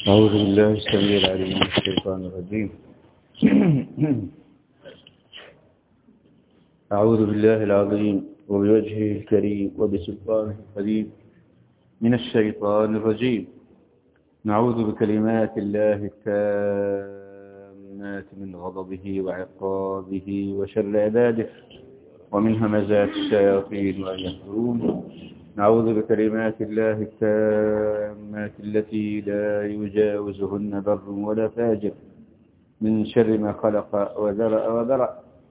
أعوذ بالله السميع العليم من الشيطان الرجيم. أعوذ بالله العظيم وبوجهه الكريم وبسلطانه القديم من الشيطان الرجيم. نعوذ بكلمات الله التامات من غضبه وعقابه وشر عباده ومن همزات الشياطين وأن يحضرون. نعوذ بكلمات الله التامات التي لا يجاوزهن بر ولا فاجر من شر ما خلق وذرأ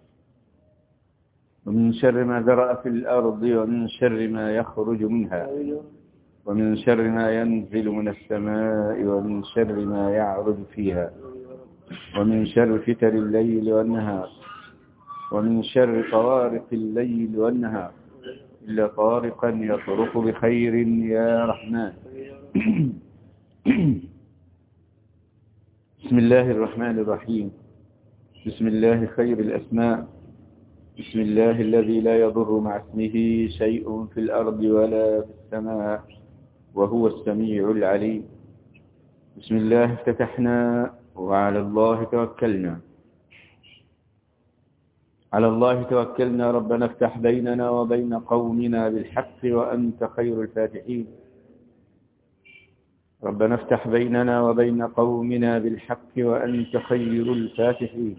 ومن شر ما ذرأ في الأرض ومن شر ما يخرج منها ومن شر ما ينزل من السماء ومن شر ما يعرج فيها ومن شر فتن الليل والنهار ومن شر طوارق الليل والنهار إلا طارقا يطرق بخير يا رحمن. بسم الله الرحمن الرحيم. بسم الله خير الأسماء. بسم الله الذي لا يضر مع اسمه شيء في الأرض ولا في السماء وهو السميع العليم. بسم الله افتتحنا وعلى الله توكلنا. على الله توكلنا ربنا افتح بيننا وبين قومنا بالحق وأنت خير الفاتحين. ربنا افتح بيننا وبين قومنا بالحق وأنت خير الفاتحين.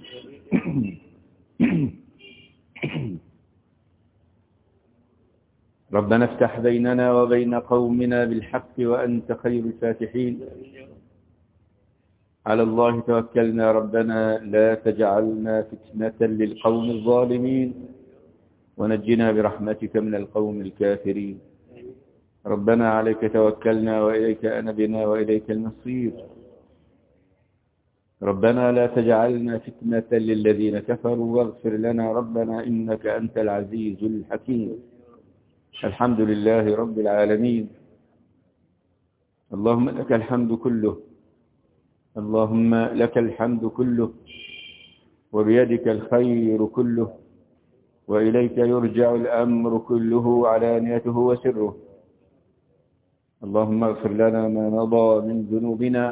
ربنا افتح بيننا وبين قومنا بالحق وأنت خير الفاتحين. على الله توكلنا ربنا لا تجعلنا فتنة للقوم الظالمين ونجنا برحمتك من القوم الكافرين. ربنا عليك توكلنا وإليك أنبنا وإليك المصير. ربنا لا تجعلنا فتنة للذين كفروا واغفر لنا ربنا إنك أنت العزيز الحكيم. الحمد لله رب العالمين. اللهم لك الحمد كله. اللهم لك الحمد كله وبيدك الخير كله وإليك يرجع الأمر كله علانيته وسره. اللهم اغفر لنا ما مضى من ذنوبنا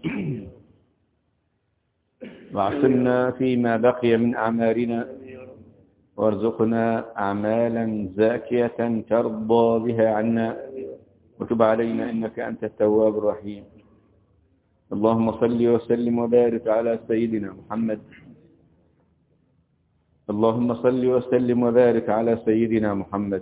واعصمنا فيما بقي من أعمالنا وارزقنا أعمالا زاكية ترضى بها عنا وتب علينا إنك أنت التواب الرحيم. اللهم صل وسلم وبارك على سيدنا محمد. اللهم صل وسلم وبارك على سيدنا محمد.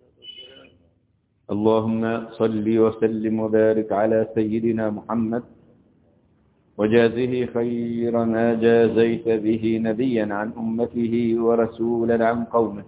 اللهم صل وسلم وبارك على سيدنا محمد وجازه خير ما جازيت به نبيا عن أمته ورسولا عن قومه.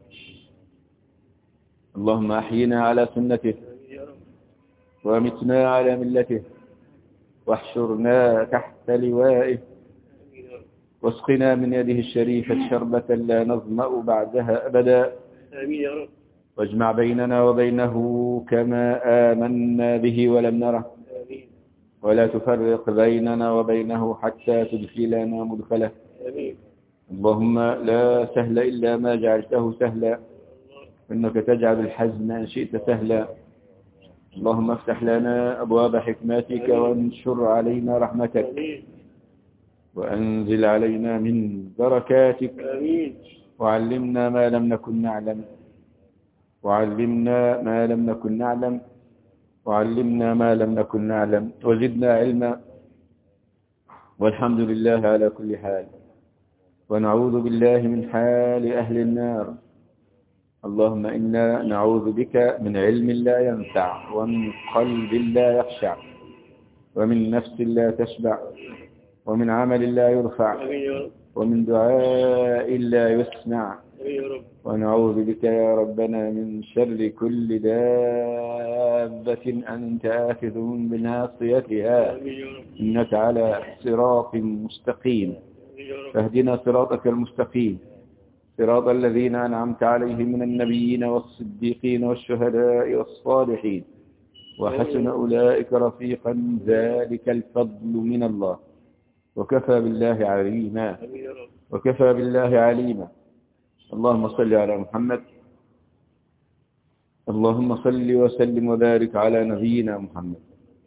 اللهم أحينا على سنته وأمتنا على ملته واحشرنا تحت لوائه واسقنا من يده الشريفة شربة لا نظمأ بعدها أبدا. واجمع بيننا وبينه كما آمنا به ولم نره ولا تفرق بيننا وبينه حتى تدخلنا مدخله. اللهم لا سهل إلا ما جعلته سهلا إنك تجعل الحزن إن شئت سهلا. اللهم افتح لنا أبواب حكمتك وانشر علينا رحمتك وأنزل علينا من بركاتك وعلمنا ما لم نكن نعلم وعلمنا ما لم نكن نعلم وعلمنا ما لم نكن نعلم وزدنا علما والحمد لله على كل حال. ونعوذ بالله من حال أهل النار. اللهم إنا نعوذ بك من علم لا ينفع ومن قلب لا يخشع ومن نفس لا تشبع ومن عمل لا يرفع ومن دعاء لا يسمع. ونعوذ بك يا ربنا من شر كل دابة أنت آخذ بناصيتها إنك على صراط مستقيم. فاهدنا صراطك المستقيم صراط الذين أنعمت عليهم من النبيين والصديقين والشهداء والصالحين وحسن أولئك رفيقا. ذلك الفضل من الله وكفى بالله عليما. وكفى بالله عليما. اللهم صل على محمد. اللهم صل وسلم وبارك على نبينا محمد.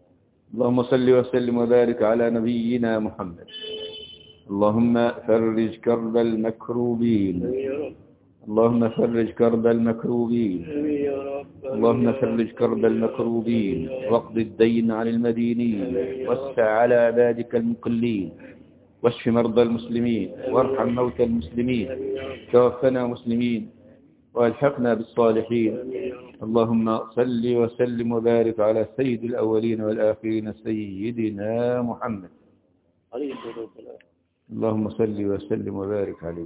اللهم صل وسلم وبارك على نبينا محمد. اللهم فرج كرب المكروبين. اللهم فرج كرب المكروبين. اللهم فرج كرب المكروبين واقض الدين عن المدينين واسع على عبادك المقلين واشف مرضى المسلمين وارحم موتى المسلمين توفنا مسلمين والحقنا بالصالحين. اللهم صل وسلم وبارك على سيد الأولين والآخرين سيدنا محمد. اللهم صل وسلم وبارك عليه.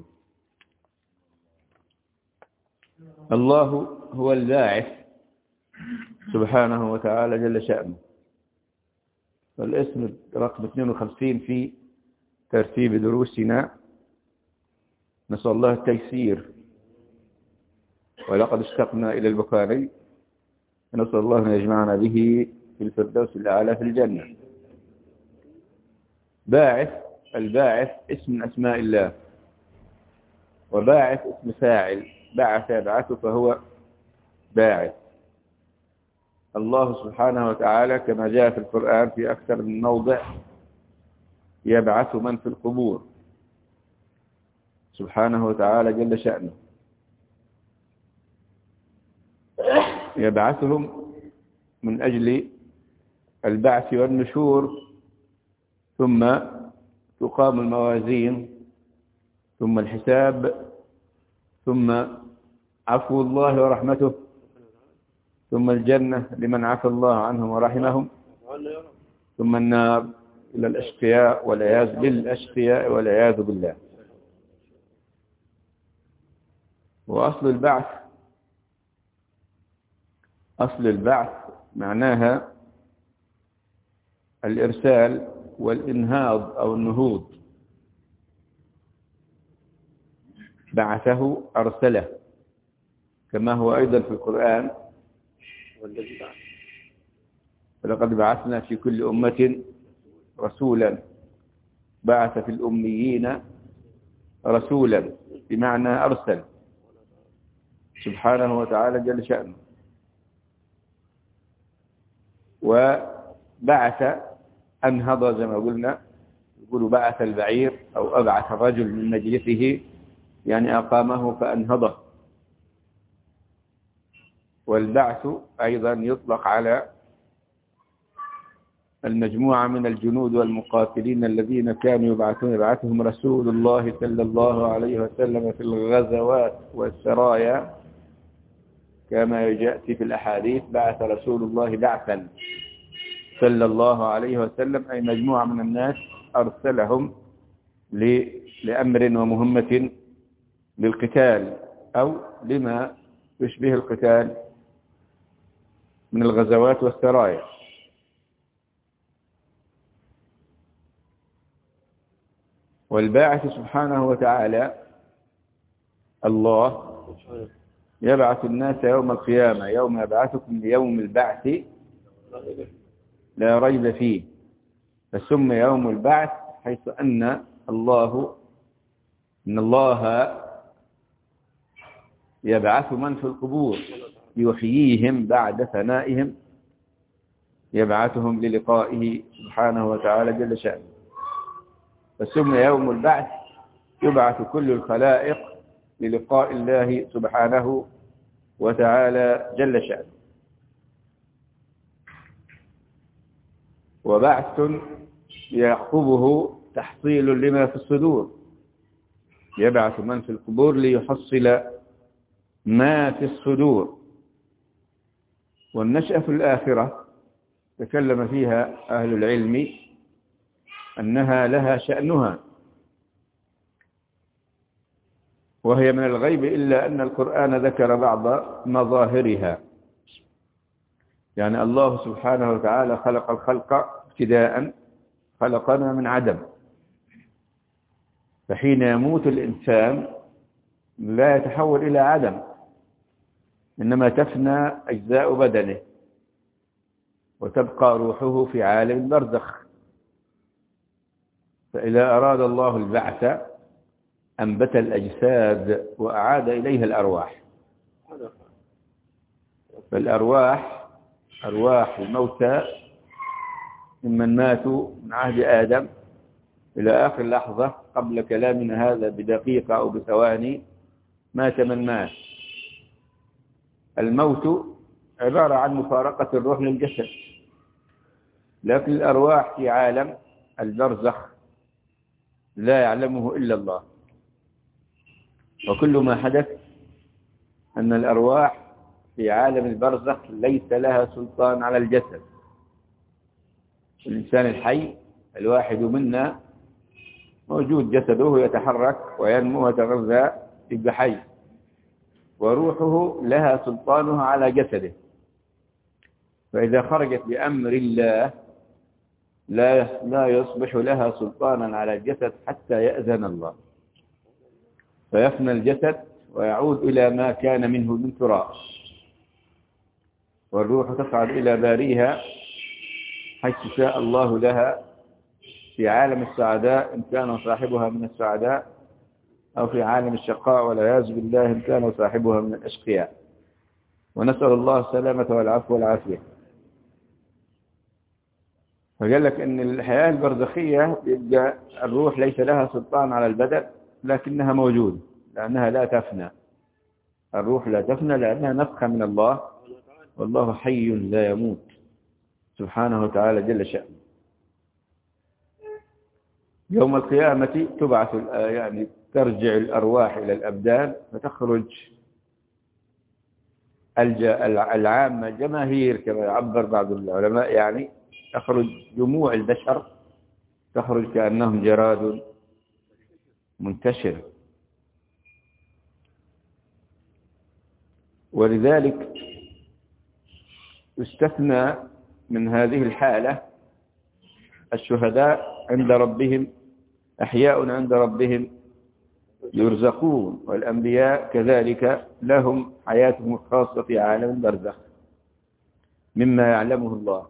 الله هو الباعث سبحانه وتعالى جل شأنه. والاسم رقم 52 في ترتيب دروسنا. نسأل الله التيسير، ولقد اشتقنا إلى البخاري، نسأل الله أن يجمعنا به في الفردوس الأعلى في الجنة. باعث، الباعث اسم من أسماء الله، وباعث اسم فاعل، بعث يبعث فهو باعث. الله سبحانه وتعالى كما جاء في القرآن في أكثر من موضع يبعث من في القبور سبحانه وتعالى جل شأنه، يبعثهم من أجل البعث والنشور، ثم تقام الموازين، ثم الحساب، ثم عفو الله ورحمته، ثم الجنة لمن عفى الله عنهم ورحمهم، ثم النار إلى الأشقياء والعياذ بالله. وأصل البعث، أصل البعث معناها الإرسال والإنهاض أو النهوض. بعثه أرسله، كما هو أيضا في القرآن ولقد بعثنا في كل أمة رسولا بعث في الأميين رسولا، بمعنى أرسل سبحانه وتعالى جل شأنه. وبعث أنهض زي ما قلنا، يقول بعث البعير أو أبعث الرجل من مجلسه، يعني أقامه فأنهضه. والبعث أيضا يطلق على المجموعة من الجنود والمقاتلين الذين كانوا يبعثهم رسول الله صلى الله عليه وسلم في الغزوات والسرايا، كما يأتي في الأحاديث بعث رسول الله بعثا صلى الله عليه وسلم، أي مجموعة من الناس أرسلهم لأمر ومهمة للقتال أو لما يشبه القتال من الغزوات والسرايا. والباعث سبحانه وتعالى الله يبعث الناس يوم القيامة، يوم يبعثكم ليوم البعث لا ريب فيه، فسمي يوم البعث حيث أن الله يبعث من في القبور، يحييهم بعد فنائهم، يبعثهم للقائه سبحانه وتعالى جل شأنه. فسمي يوم البعث، يبعث كل الخلائق للقاء الله سبحانه وتعالى جل شأنه. وبعث يعقبه تحصيل لما في الصدور، يبعث من في القبور ليحصل ما في الصدور. والنشأة في الآخرة تكلم فيها أهل العلم أنها لها شأنها، وهي من الغيب، إلا أن القرآن ذكر بعض مظاهرها. يعني الله سبحانه وتعالى خلق الخلق ابتداء، خلقنا من عدم، فحين يموت الإنسان لا يتحول إلى عدم، إنما تفنى أجزاء بدنه وتبقى روحه في عالم البرزخ. فإذا أراد الله البعث أنبت الأجساد وأعاد إليها الأرواح. فالأرواح، أرواح الموتى ممن ماتوا من عهد آدم إلى آخر لحظة قبل كلامنا هذا بدقيقة أو بثواني مات من مات. الموت عبارة عن مفارقة الروح للجسد، لكن الأرواح في عالم البرزخ لا يعلمه إلا الله. وكل ما حدث أن الأرواح في عالم البرزخ ليس لها سلطان على الجسد. الإنسان الحي الواحد منا موجود جسده يتحرك وينمو ويتغذى يبقى حي، وروحه لها سلطانها على جسده، فإذا خرجت بأمر الله لا يصبح لها سلطانا على الجسد حتى يأذن الله، فيفنى الجسد ويعود إلى ما كان منه من تراب، والروح تصعد إلى باريها حيث شاء الله لها في عالم السعداء إن كان صاحبها من السعداء، أو في عالم الشقاء والعياذ بالله إن كان صاحبها من الأشقياء، ونسأل الله السلامة والعفو والعافية. فقال لك أن الحياة البرزخية يبقى الروح ليس لها سلطان على البدن، لكنها موجودة لأنها لا تفنى. الروح لا تفنى لأنها نفخة من الله، والله حي لا يموت سبحانه وتعالى جل شأنه. يوم القيامة تبعث يعني ترجع الأرواح إلى الأبدان، فتخرج العامة جماهير كما يعبر بعض العلماء، يعني تخرج جموع البشر، تخرج كأنهم جراد منتشر. ولذلك يستثنى من هذه الحالة الشهداء عند ربهم أحياء عند ربهم يرزقون، والأنبياء كذلك لهم حياتهم الخاصة في عالم البرزخ مما يعلمه الله.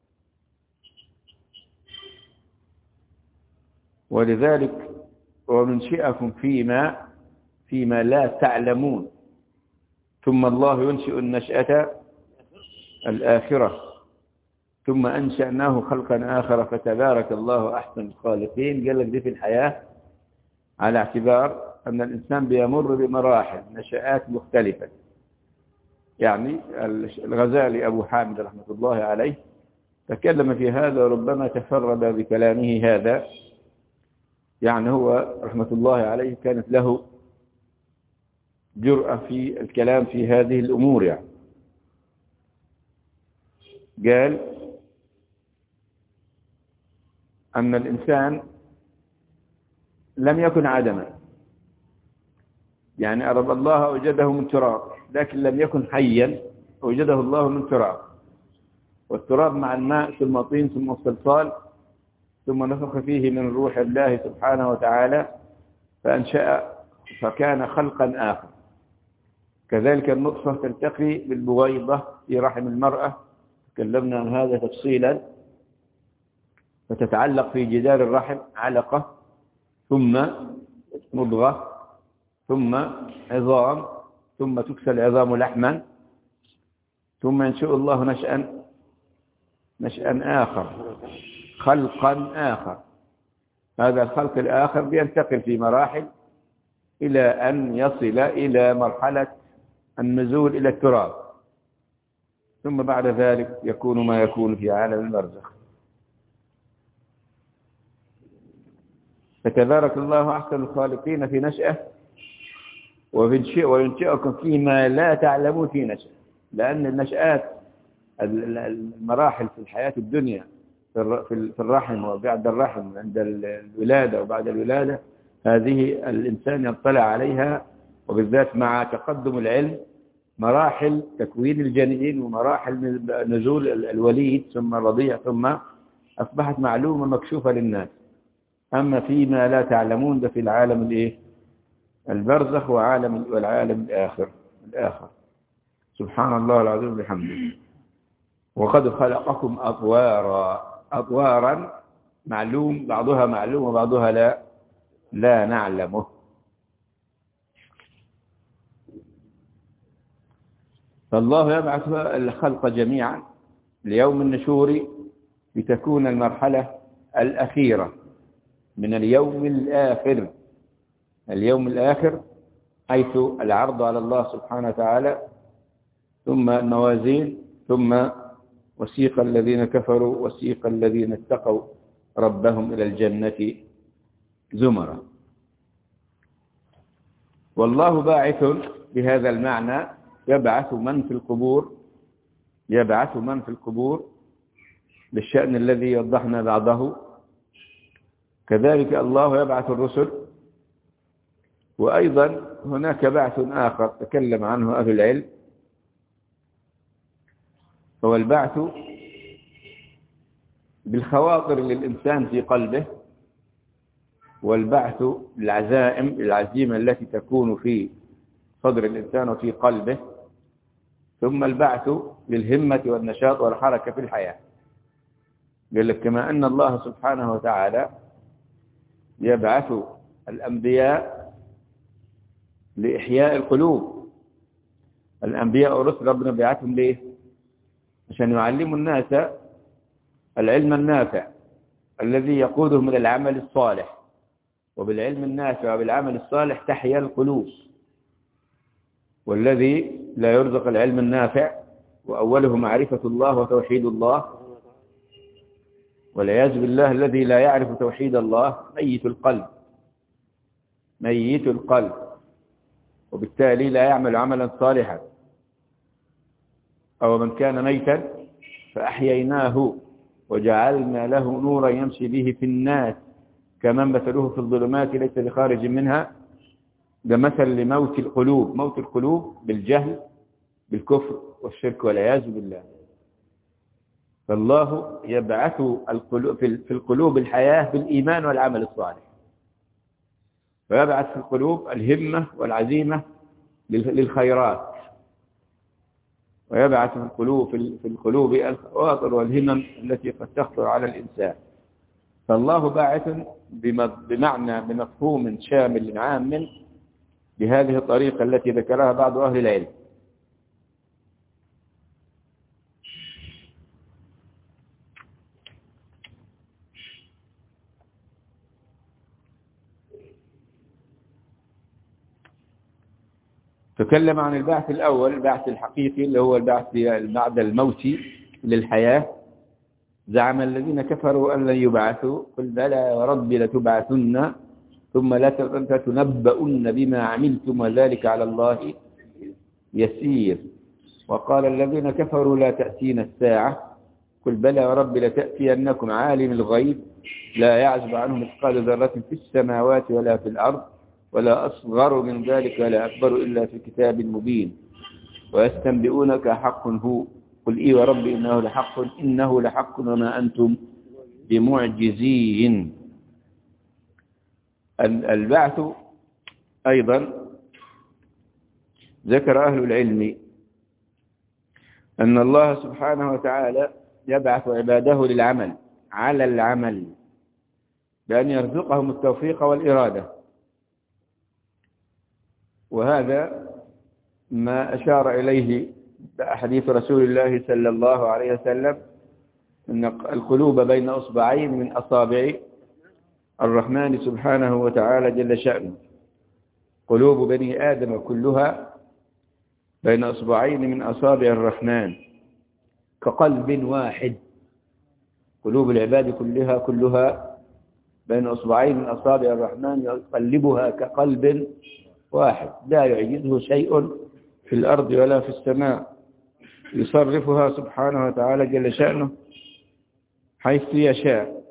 ولذلك ومنشئكم فيما لا تعلمون، ثم الله ينشئ النشأة الآخرة، ثم أنشأناه خلقا آخر فتبارك الله أحسن الخالقين. قال لك دي في الحياة على اعتبار أن الإنسان بيمر بمراحل نشآت مختلفة. يعني الغزالي أبو حامد رحمة الله عليه تكلم في هذا، وربما تفرد بكلامه هذا. يعني هو رحمة الله عليه كانت له جرأة في الكلام في هذه الأمور. يعني قال أن الإنسان لم يكن عدما، يعني أرد الله أوجده من تراب، لكن لم يكن حيا أوجده الله من تراب، والتراب مع الماء ثم طين ثم الصلصال، ثم نفخ فيه من روح الله سبحانه وتعالى فأنشأ فكان خلقا آخر. كذلك النطفة تلتقي بالبويضة في رحم المرأة، تكلمنا عن هذا تفصيلا، فتتعلق في جدار الرحم علقة، ثم مضغة، ثم عظام، ثم تكسى العظام لحما، ثم ينشئ الله نشأ آخر، خلقا آخر. هذا الخلق الآخر بينتقل في مراحل إلى أن يصل إلى مرحلة النزول إلى التراب، ثم بعد ذلك يكون ما يكون في عالم البرزخ. فتبارك الله أحسن الخالقين في نشأة، وينشئكم فيما لا تعلمون في نشأة، لأن النشآت المراحل في الحياة الدنيا في الرحم وبعد الرحم عند الولادة وبعد الولادة، هذه الإنسان يطلع عليها، وبالذات مع تقدم العلم مراحل تكوين الجنين ومراحل نزول الوليد ثم الرضيع، ثم أصبحت معلومة مكشوفة للناس. أما فيما لا تعلمون ده في العالم البرزخ والعالم الآخر. سبحان الله العظيم بحمده. وقد خلقكم أطوارا معلوم، بعضها معلوم وبعضها لا نعلمه. فالله يبعث الخلق جميعا ليوم النشور لتكون المرحلة الأخيرة من اليوم الآخر. اليوم الآخر حيث العرض على الله سبحانه وتعالى، ثم الموازين، ثم وسيق الذين كفروا وسيق الذين اتقوا ربهم إلى الجنة زمرا. والله باعث بهذا المعنى، يبعث من في القبور، يبعث من في القبور بالشأن الذي وضحنا بعضه. كذلك الله يبعث الرسل. وأيضا هناك بعث آخر تكلم عنه أهل العلم، هو البعث بالخواطر للإنسان في قلبه، والبعث العزيمة التي تكون في صدر الإنسان وفي قلبه، ثم البعث للهمة والنشاط والحركة في الحياة. قال لك كما أن الله سبحانه وتعالى يبعث الأنبياء لإحياء القلوب. الأنبياء والرسل ربنا بيعثهم ليه؟ عشان يعلموا الناس العلم النافع الذي يقودهم إلى العمل الصالح، وبالعلم النافع وبالعمل الصالح تحيا القلوب. والذي لا يرزق العلم النافع وأوله معرفة الله وتوحيد الله، والعياذ بالله الذي لا يعرف توحيد الله ميت القلب، ميت القلب، وبالتالي لا يعمل عملا صالحا. أو من كان ميتا فأحييناه وجعلنا له نورا يمشي به في الناس كمن مثله في الظلمات ليس بخارج منها. ده مثل لموت القلوب، موت القلوب بالجهل بالكفر والشرك والعياذ بالله. فالله يبعث في القلوب الحياة بالإيمان والعمل الصالح، ويبعث في القلوب الهمة والعزيمة للخيرات، ويبعث في القلوب الخواطر والهمم التي قد تخطر على الإنسان. فالله باعث بمعنى بمفهوم شامل عام بهذه الطريقة التي ذكرها بعض أهل العلم. تكلم عن البعث الأول، البعث الحقيقي اللي هو البعث بعد الموت للحياة. زعم الذين كفروا أن لن يبعثوا، قل بلى وربي لتبعثن ثم لتنبؤن بما عملتم وذلك على الله يسير. وقال الذين كفروا لا تأتينا الساعة، قل بلى وربي لتأتينكم عالم الغيب لا يعزب عنه مثقال ذرة في السماوات ولا في الأرض ولا أصغر من ذلك ولا أكبر إلا في كتاب مبين. ويستنبئونك حق هو، قل إي وربي إنه لحق وما أنتم بمعجزين. البعث أيضا ذكر أهل العلم أن الله سبحانه وتعالى يبعث عباده للعمل على العمل بأن يرزقهم التوفيق والإرادة. وهذا ما أشار إليه حديث رسول الله صلى الله عليه وسلم أن القلوب بين أصبعين من أصابع الرحمن سبحانه وتعالى جل شأنه. قلوب بني آدم كلها بين أصبعين من أصابع الرحمن كقلب واحد. قلوب العباد كلها بين أصبعين من أصابع الرحمن يقلبها كقلب واحد، لا يعجزه شيء في الأرض ولا في السماء، يصرفها سبحانه وتعالى جل شأنه حيث يشاء.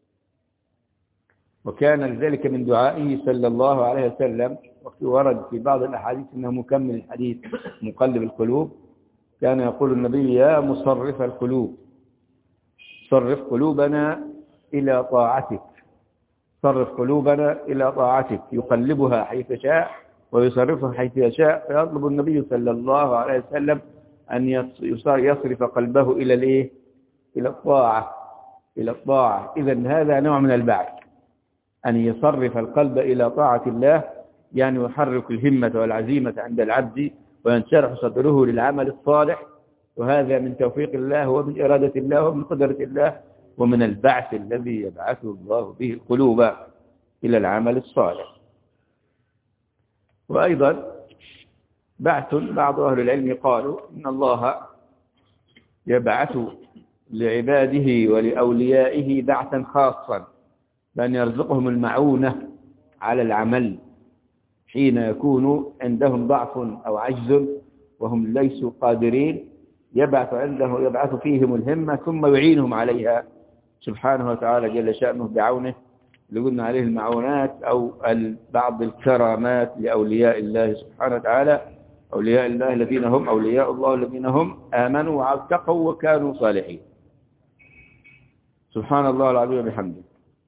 وكان ذلك من دعائه صلى الله عليه وسلم، وقت ورد في بعض الأحاديث أنه مكمل الحديث مقلب القلوب، كان يقول النبي يا مصرف القلوب صرف قلوبنا إلى طاعتك، صرف قلوبنا إلى طاعتك. يقلبها حيث شاء ويصرفها حيث يشاء. فيطلب النبي صلى الله عليه وسلم أن يصرف قلبه إلى الإيه؟ إلى الطاعة، إلى الطاعة. إذن هذا نوع من البعث، أن يصرف القلب إلى طاعة الله، يعني يحرك الهمة والعزيمة عند العبد وينشرح صدره للعمل الصالح. وهذا من توفيق الله ومن إرادة الله ومن قدرة الله ومن البعث الذي يبعث الله به القلوب إلى العمل الصالح. وأيضا بعض أهل العلم قالوا إن الله يبعث لعباده ولأوليائه بعثا خاصا، بأن يرزقهم المعونة على العمل حين يكون عندهم ضعف أو عجز وهم ليسوا قادرين، يبعث فيهم الهمة ثم يعينهم عليها سبحانه وتعالى جل شأنه بعونه، اللي قلنا عليه المعونات أو بعض الكرامات لأولياء الله سبحانه وتعالى، أولياء الله الذين هم أولياء الله الذين هم آمنوا واتقوا وكانوا صالحين. سبحان الله العظيم وبحمده.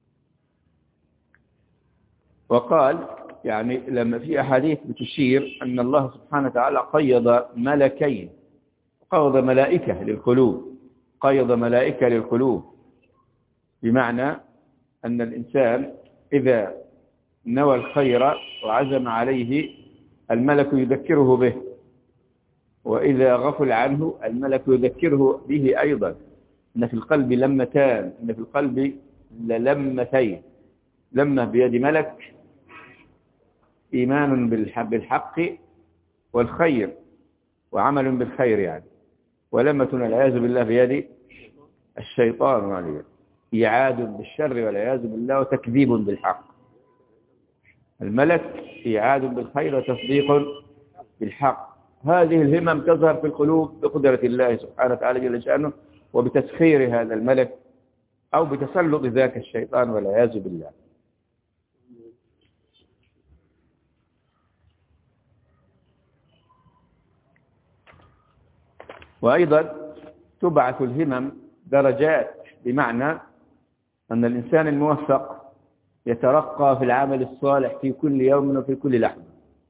وقال يعني لما في أحاديث بتشير أن الله سبحانه وتعالى قيض ملكين، قيض ملائكة للقلوب، قيض ملائكة للقلوب، بمعنى أن الإنسان إذا نوى الخير وعزم عليه الملك يذكره به، وإذا غفل عنه الملك يذكره به أيضا. إن في القلب لمتان، إن في القلب للمتين، لمة بيد ملك إيمان بالحق والخير وعمل بالخير يعني، ولمة والعياذ بالله بيد الشيطان عليه، إعاد بالشر والعياذ بالله وتكذيب بالحق. الملك إعاد بالخير وتصديق بالحق. هذه الهمم تظهر في القلوب بقدرة الله سبحانه وتعالى جل شأنه، وبتسخير هذا الملك أو بتسلط ذاك الشيطان والعياذ بالله. وأيضا تبعث الهمم درجات، بمعنى أن الإنسان الموفق يترقى في العمل الصالح في كل يوم وفي كل لحظة.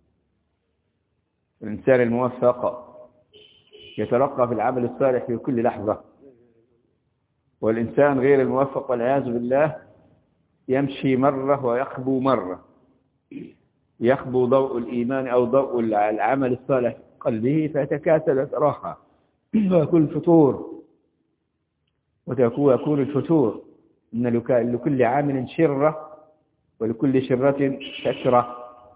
الإنسان الموفق يترقى في العمل الصالح في كل لحظة، والإنسان غير الموفق والعياذ بالله يمشي مرة ويخبو مرة، يخبو ضوء الإيمان أو ضوء العمل الصالح في قلبه فيتكاسل ويتراخى ويكون الفتور، ويكون الفتور إن لكل عامل شرة ولكل شرة كسرة.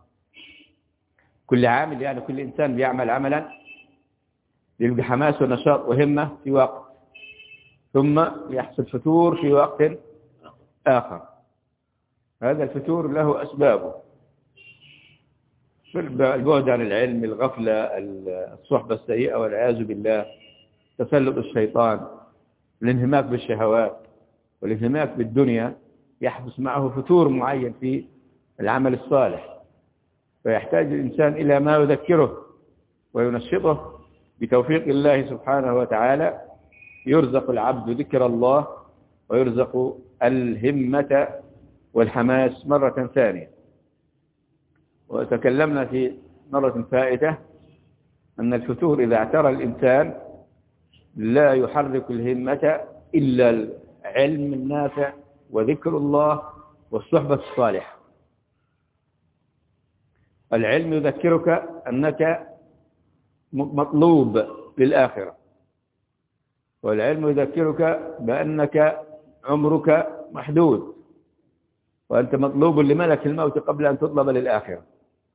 كل عامل يعني كل إنسان بيعمل عملا يلقى حماس ونشاط وهمة في وقت، ثم يحصل فتور في وقت آخر. هذا الفتور له أسبابه، البعد عن العلم، الغفلة، الصحبة السيئة والعياذ بالله، تسلط الشيطان، الانهماك بالشهوات والانهماك بالدنيا، يحدث معه فتور معين في العمل الصالح، فيحتاج الإنسان إلى ما يذكره وينشطه بتوفيق الله سبحانه وتعالى. يرزق العبد ذكر الله ويرزق الهمة والحماس مرة ثانية. وتكلمنا في مرة فائتة أن الفتور إذا اعترى الإنسان لا يحرك الهمة إلا العلم النافع وذكر الله والصحبة الصالحة. العلم يذكرك أنك مطلوب للآخرة، والعلم يذكرك بأنك عمرك محدود وأنت مطلوب لملك الموت قبل أن تطلب للآخرة.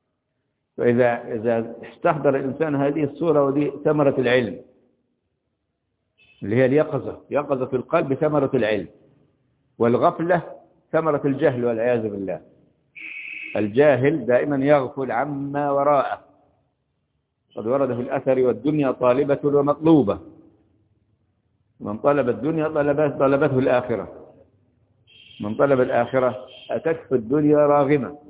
فإذا استحضر الإنسان هذه الصورة، ودي ثمرة العلم اللي هي اليقظة، يقظة في القلب ثمرة العلم، والغفلة ثمرة الجهل والعياذ بالله. الجاهل دائما يغفل عما وراءه. قد ورد في الأثر: والدنيا طالبة ومطلوبة، من طلب الدنيا طلبته الآخرة، من طلب الآخرة أتته الدنيا راغمة.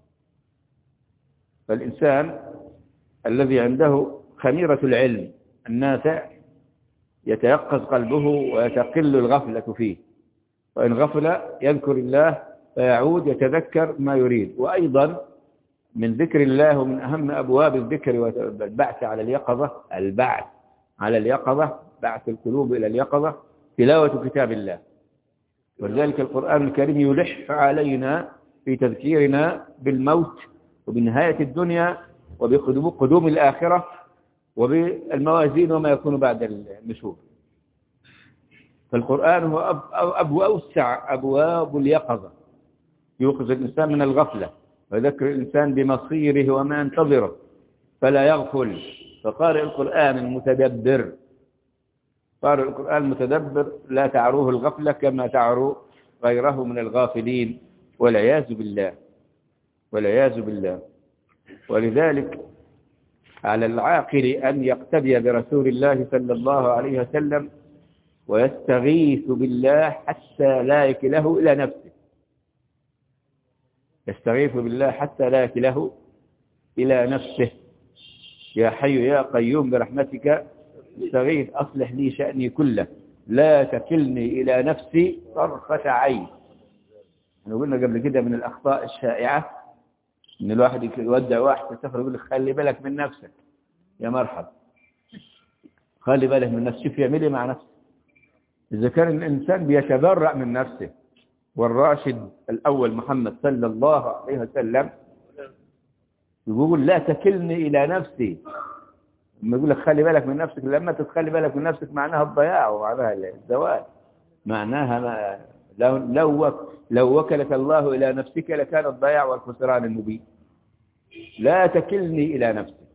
فالإنسان الذي عنده خميرة العلم النافع يتيقظ قلبه ويتقل الغفلة فيه، وإن غفل يذكر الله فيعود يتذكر ما يريد. وأيضا من ذكر الله ومن أهم أبواب الذكر والبعث على اليقظة، البعث على اليقظة، بعث القلوب إلى اليقظة، تلاوة كتاب الله. ولذلك القرآن الكريم يلح علينا في تذكيرنا بالموت وبنهاية الدنيا وبقدوم الآخرة وبالموازين وما يكون بعد النشور. فالقرآن هو أوسع أبواب اليقظة، يوقظ الإنسان من الغفلة ويذكر الإنسان بمصيره وما ينتظره فلا يغفل. فقارئ القرآن المتدبر، قارئ القرآن المتدبر لا تعروه الغفلة كما تعرو غيره من الغافلين، والعياذ بالله والعياذ بالله. ولذلك على العاقل أن يقتدي برسول الله صلى الله عليه وسلم ويستغيث بالله حتى لا يكله إلى نفسه، يستغيث بالله حتى لا يكله إلى نفسه. يا حي يا قيوم برحمتك استغيث أصلح لي شأني كله لا تكلني إلى نفسي طرفة عين. قلنا قبل كده من الأخطاء الشائعة إن الواحد يودع واحد يسافر يقول لك خلي بالك من نفسك. يا مرحب، خلي بالك من نفسك. شوف يعمل ايه مع نفسه. إذا كان الإنسان بيتبرأ من نفسه، والراشد الأول محمد صلى الله عليه وسلم يقول لا تكلني إلى نفسي. لما يقول لك خلي بالك من نفسك، لما تتخلي بالك من نفسك معناها الضياع ومعناها الزوال، معناها لو وكلك الله إلى نفسك لكان الضياع والخسران المبين. لا تكلني إلى نفسك،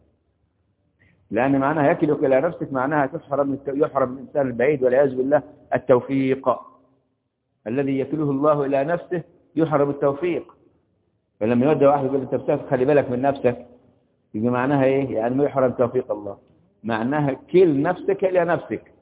لأن معناها يكلك إلى نفسك معناها يحرم الإنسان البعيد والعياذ بالله التوفيق. الذي يكله الله إلى نفسه يحرم التوفيق. فلما يودع واحد يقول أنت بتسافر خلي بالك من نفسك، يبقى معناها إيه؟ يعني ما يحرم توفيق الله، معناها كل نفسك إلى نفسك.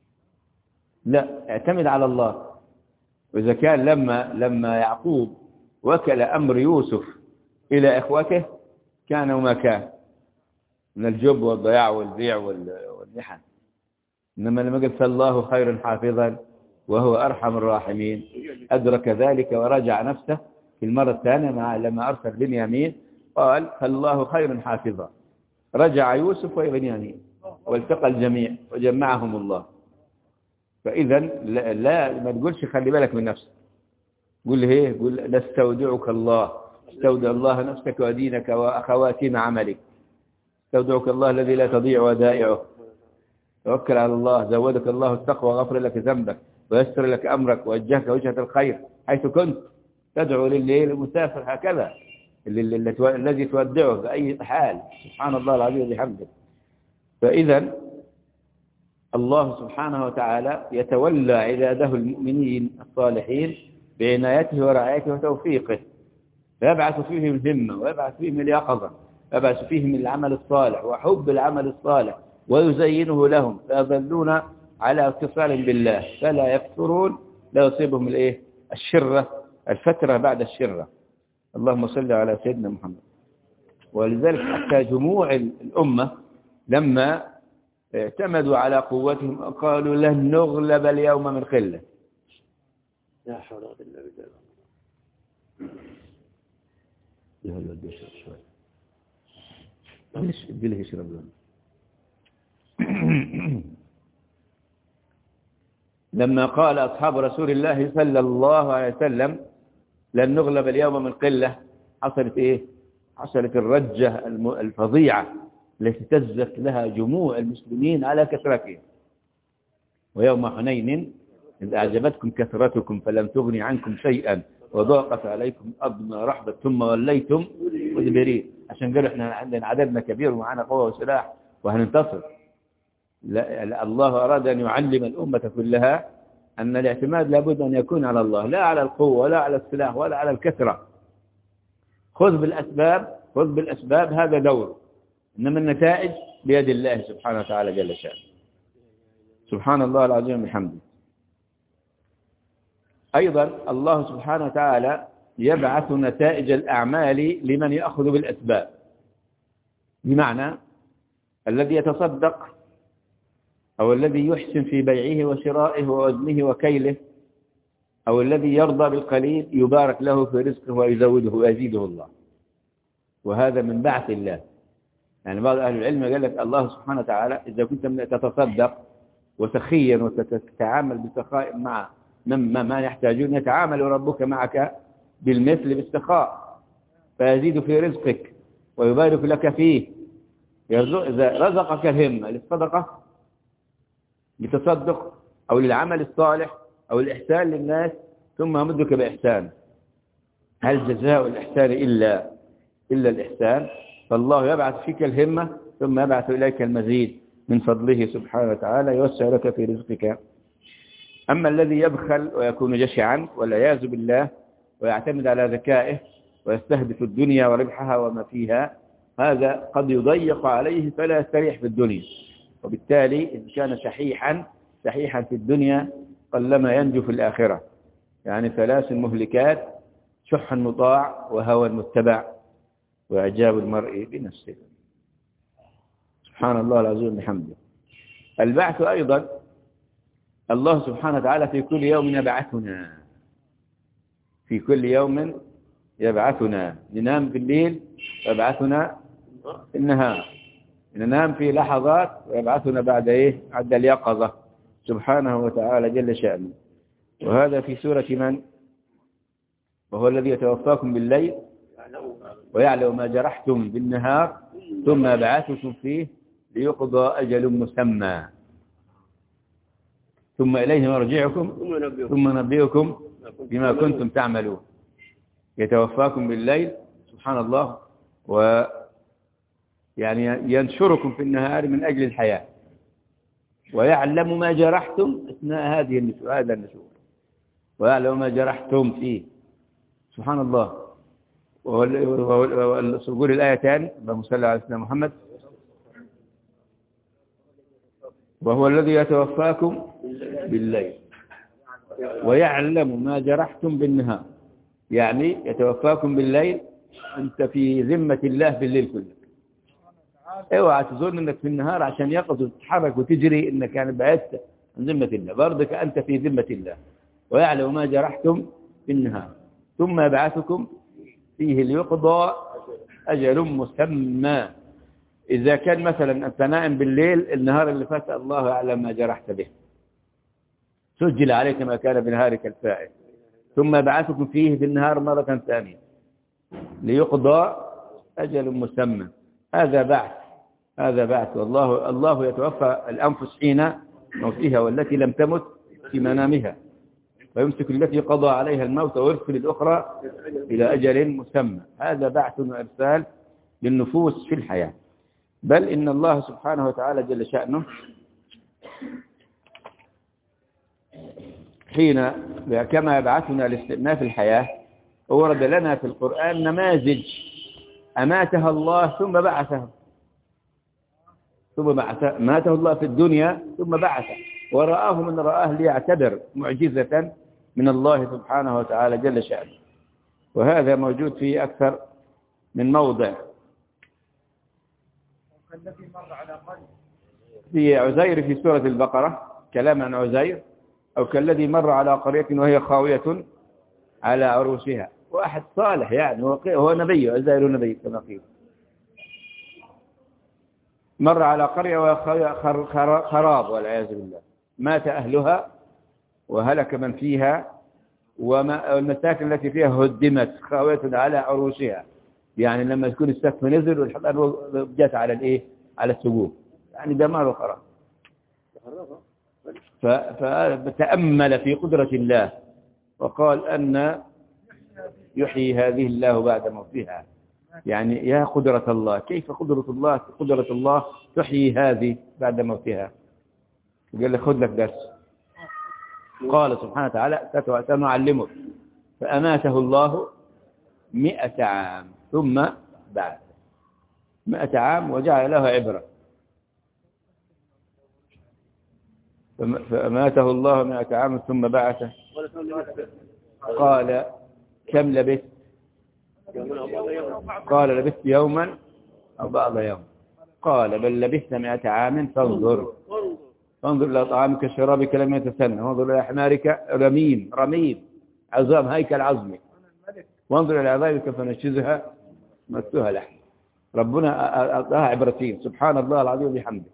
لا، اعتمد على الله. وإذا كان لما يعقوب وكل أمر يوسف إلى إخوته كان وما كان من الجب والضياع والبيع والنحن، إنما لما قال فالله خير حافظا وهو أرحم الراحمين أدرك ذلك ورجع نفسه في المرة الثانية لما أرسل بنيامين قال فالله خير حافظا. رجع يوسف وبنيامين والتقى الجميع وجمعهم الله. فإذا لا ما تقولش خلي بالك من نفسك، قول ايه؟ قول نستودعك الله، استودع الله نفسك ودينك وأخواتيم عملك. استودعك الله الذي لا تضيع ودائعه. توكل على الله، زودك الله التقوى وغفر لك ذنبك ويسر لك أمرك ووجهك وجهة الخير حيث كنت. تدعو للمسافر هكذا الذي تودعه بأي حال. سبحان الله العظيم وبحمده. فإذا الله سبحانه وتعالى يتولى عباده المؤمنين الصالحين بعنايته ورعايته وتوفيقه، فيبعث فيهم الهمة ويبعث فيهم اليقظة، يبعث فيهم العمل الصالح وحب العمل الصالح ويزينه لهم فيظلون على اتصال بالله فلا يفترون، لا يصيبهم الشرة، الفترة بعد الشرة. اللهم صل على سيدنا محمد. ولذلك حتى جموع الأمة لما اعتمدوا على قوتهم قالوا لن نغلب اليوم من قلة. لا حول ولا قوة إلا بالله. يشرب لما قال أصحاب رسول الله صلى الله عليه وسلم لن نغلب اليوم من قلة، حصلت إيه؟ حصلت الرجة الفظيعة التي اهتزت لها جموع المسلمين على كثرتهم. ويوم حنين إذ أعجبتكم كثرتكم فلم تغني عنكم شيئا وضاقت عليكم الأرض بما رحبت ثم وليتم مدبرين. عشان قالوا احنا عندنا عددنا كبير ومعنا قوة وسلاح وهننتصر. لا، الله أراد أن يعلم الأمة كلها أن الاعتماد لابد أن يكون على الله، لا على القوة ولا على السلاح ولا على الكثرة. خذ بالأسباب هذا دور، إنما النتائج بيد الله سبحانه وتعالى جل شأنه. سبحان الله العظيم بحمده. أيضا الله سبحانه وتعالى يبعث نتائج الأعمال لمن يأخذ بالأسباب، بمعنى الذي يتصدق أو الذي يحسن في بيعه وشرائه ووزنه وكيله أو الذي يرضى بالقليل يبارك له في رزقه ويزوده ويزيده الله. وهذا من بعث الله. يعني بعض أهل العلم قال لك الله سبحانه وتعالى إذا كنت تتصدق وسخيا وتتعامل بسخاء مع ما يحتاجون يتعامل ربك معك بالمثل بالسخاء فيزيد في رزقك ويبارك لك فيه. إذا رزقك الهمة للصدقة لتصدق أو للعمل الصالح أو الإحسان للناس ثم أمدك بإحسان. هل جزاء الإحسان إلا الإحسان؟ فالله يبعث فيك الهمة ثم يبعث إليك المزيد من فضله سبحانه وتعالى يوسع لك في رزقك. أما الذي يبخل ويكون جشعا والعياذ بالله ويعتمد على ذكائه ويستهدف الدنيا وربحها وما فيها، هذا قد يضيق عليه فلا يستريح في الدنيا، وبالتالي إن كان شحيحا في الدنيا قلما ينجو في الآخرة. يعني 3 مهلكات: شح مطاع وهوى متبع وإعجاب المرء بنفسه. سبحان الله العظيم بحمده. البعث أيضا الله سبحانه وتعالى في كل يوم يبعثنا، في كل يوم يبعثنا. ننام في الليل ويبعثنا في النهار، ننام في لحظات ويبعثنا بعد بعد اليقظة سبحانه وتعالى جل شأنه. وهذا في سورة من؟ وهو الذي يتوفاكم بالليل ويعلم ما جرحتم بالنهار ثم يبعثكم فيه ليقضى أجل مسمى ثم إليه مرجعكم ثم نبئكم بما كنتم تعملون. يتوفاكم بالليل سبحان الله، يعني ينشركم في النهار من أجل الحياة، ويعلم ما جرحتم أثناء هذا النشور، ويعلم ما جرحتم فيه سبحان الله. وقول الآية تاني: اللهم صل على سيدنا محمد: وهو الذي يتوفاكم بالليل ويعلم ما جرحتم بالنهار. يعني يتوفاكم بالليل، أنت في ذمة الله بالليل كله. اوعى تظن انك في النهار عشان يقظ وتتحرك وتجري انك يعني بعدت عن ذمة الله، برضك أنت في ذمة الله. ويعلم ما جرحتم بالنهار ثم يبعثكم فيه ليقضى أجل مسمى. إذا كان مثلا أنت نائم بالليل، النهار اللي فات الله يعلم ما جرحت به، سجل عليك ما كان بنهارك الفائت، ثم يبعثكم فيه في النهار مرة ثانية ليقضى أجل مسمى. هذا بعث. الله يتوفى الأنفس حين موتها والتي لم تمت في منامها، ويمسك التي قضى عليها الموت ويرسل الأخرى إلى أجل مسمى. هذا بعث وإرسال للنفوس في الحياة. بل إن الله سبحانه وتعالى جل شأنه حين كما يبعثنا لاستئناف الحياة، ورد لنا في القرآن نماذج أماتها الله ثم بعثها، ماته الله في الدنيا ثم بعثه، ورآه من رآه ليعتبر معجزة من الله سبحانه وتعالى جل شأنه. وهذا موجود في أكثر من موضع. في عزير في سورة البقرة كلام عن عزير: أو كالذي مر على قرية وهي خاوية على عروشها. واحد صالح يعني، هو نبي، عزير نبي كما قيل. مر على قرية وهي خراب والعياذ بالله، مات أهلها وهلك من فيها، والمساكن التي فيها هدمت خاوية على عروشها. يعني لما يكون السقف نزل والحطام جات على على السقوف، يعني دمار وخراب. فتأمل في قدرة الله وقال: أن يحيي هذه الله بعد موتها. يعني يا قدرة الله، كيف قدرة الله تحيي هذه بعد موتها؟ قال له: خذ لك درس. قال سبحانه وتعالى: سنعلمك. فأماته الله 100 عام ثم بعث. 100 عام وجعل له عبرة. فأماته الله 100 عام ثم بعثه. قال: كم لبثت؟ قال: لبثت يوما أو بعض يوم. قال: بل لبثت 100 عام فانظر إلى طعامك شرابك لم يتسنه، وانظر إلى حمارك رميم عظام هيكل عظمي، وانظر إلى عظامك فنشزها مسوها لحم. ربنا أعطاها عبرتين سبحان الله العظيم بحمده.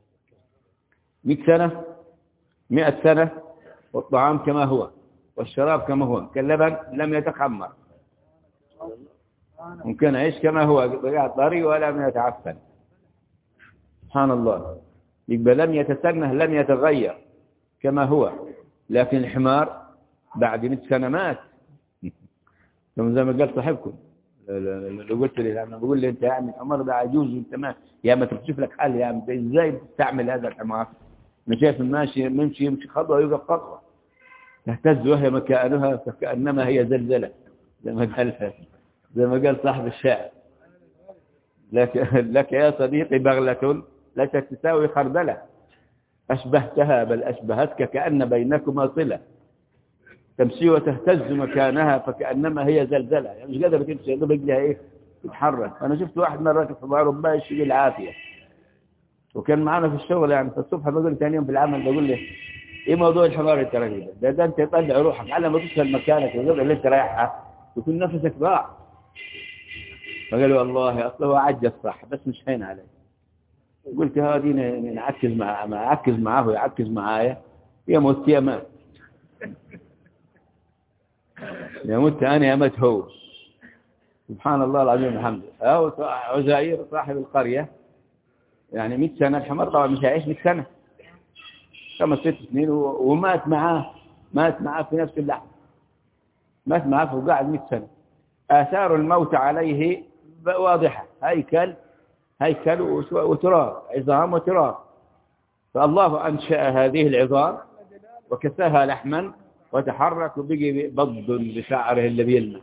100 سنة والطعام كما هو والشراب كما هو، كاللبن لم يتخمر، ممكن يعيش كما هو طري ولم يتعفن. سبحان الله. يبقى لم يتسنه، لم يتغير. كما هو، لكن الحمار بعد 100 سنة مات. ثم زي ما قال صاحبكم لو قلت لي أنا بقول لي أنت يعني الحمار ده عجوز وأنت ما يا ما تكشف لك حل، يا أنت إزاي بتستعمل هذا الحمار؟ أنا شايف الماشي يمشي خطوة ويوقف خطوة، تهتز وهي مكانها فكأنما هي زلزلة، زي ما قال صاحب الشاعر. لك يا صديقي بغلة لك تساوي خردلة، أشبهتها بل أشبهتك كأن بينكما صلة، تمشي وتهتز مكانها فكأنما هي زلزلة، يعني مش قادرة تمشي رجلها إيه تتحرك. أنا شفت واحد مرة راكب في ظهره ماشي بالعافية، وكان معانا في الشغل يعني، فالصبح بقول ثاني يوم في العمل بقول له إيه موضوع الحمار أنت راكب ده أنت تطلع روحك على ما توصل مكانك والغرفة اللي أنت رايحها يكون نفسك ضاع. فقال له والله أصله عجز صح بس مش حين علي. قلت هذه نعكز معاه يعكز معايا، يموت يا مات، يموت أنا يا مات هو. سبحان الله العظيم الحمد. أو عزائر صاحب القرية يعني 100 سنة، الحمار طبعا مش هيعيش 100 سنة، 5-6 سنين ومات معاه، مات معاه في نفس اللحظة، مات معاه وقاعد 100 سنة. آثار الموت عليه واضحة، هيكل وتراب، عظام وتراب. فالله أنشأ هذه العظام وكساها لحما وتحرك وبقي بض بشعره اللي بيلمع